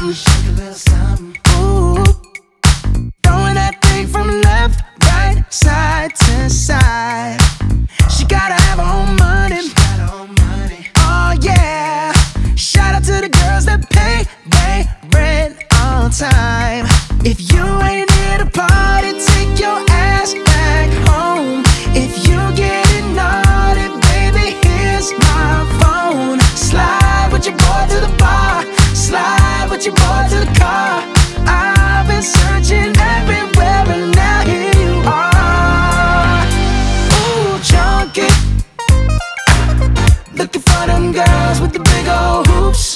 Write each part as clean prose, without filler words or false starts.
something. Shake a little something. Ooh, throwing that thing from left, right, side to side. She gotta have her own money. Oh yeah. Shout out to the girls that pay their rent on time. If you ain't here to party, take your ass back home. If you getting naughty, baby, here's my phone. Slide with your boy to the bar, slide with your boy to the car. I've been searching everywhere and now here you are. Ooh, junkie, looking for them girls with the big old hoops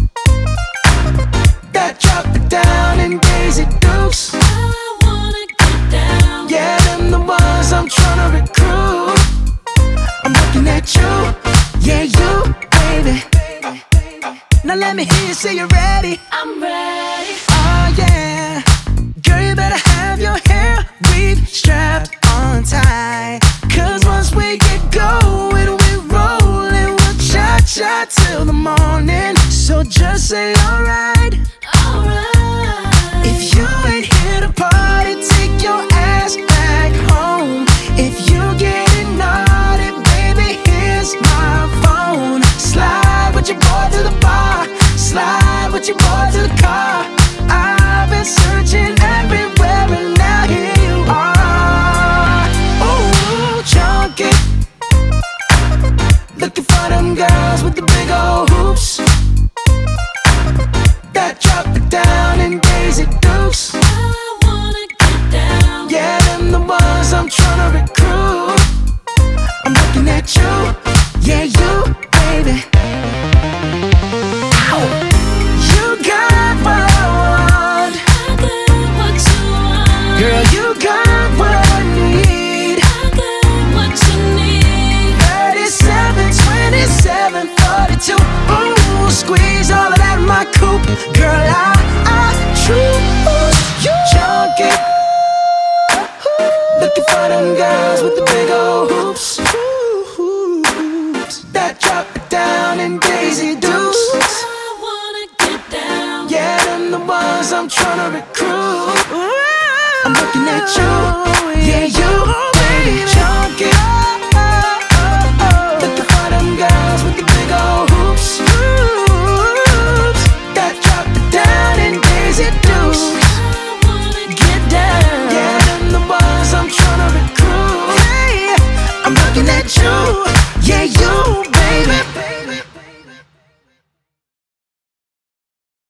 that drop it down in Daisy Dukes. I wanna get down. Yeah, them the ones I'm tryna recruit. I'm looking at you, yeah, you, baby. Now let me hear you say you're ready. I'm ready. Oh yeah, girl, you better have your hair weave strapped on tight. Cause once we get going, we rollin', we'll cha-cha till the morning. So just say alright. Alright. If you ain't here to party, take your ass back home. If you getting naughty, baby, here's my phone. Slide with your boy to the bar, slide with your boy to the car. I've been searching everywhere and now here you are. Ooh, junkie, looking for them girls with the big old hoops that drop it down in Daisy Dukes. I wanna get down. Yeah, them the ones I'm tryna recruit. I'm looking at you, yeah, you, baby. Ow. You got what I want. I got what you want. Girl, you got what I need. I got what you need. 37, 27, 42. Ooh, squeeze all of that in my coupe. Girl, I choose you. Junkie, looking for them girls with the big old hoops that drop it down in Daisy Dukes. I wanna get down. Yeah, them the ones I'm tryna recruit. I'm looking at you, yeah, you, baby. Junkie, looking for them girls with the big old hoops that drop it down in Daisy Dukes. I wanna get down. Yeah, them the ones I'm tryna recruit. Hey, I'm looking at you, yeah, you,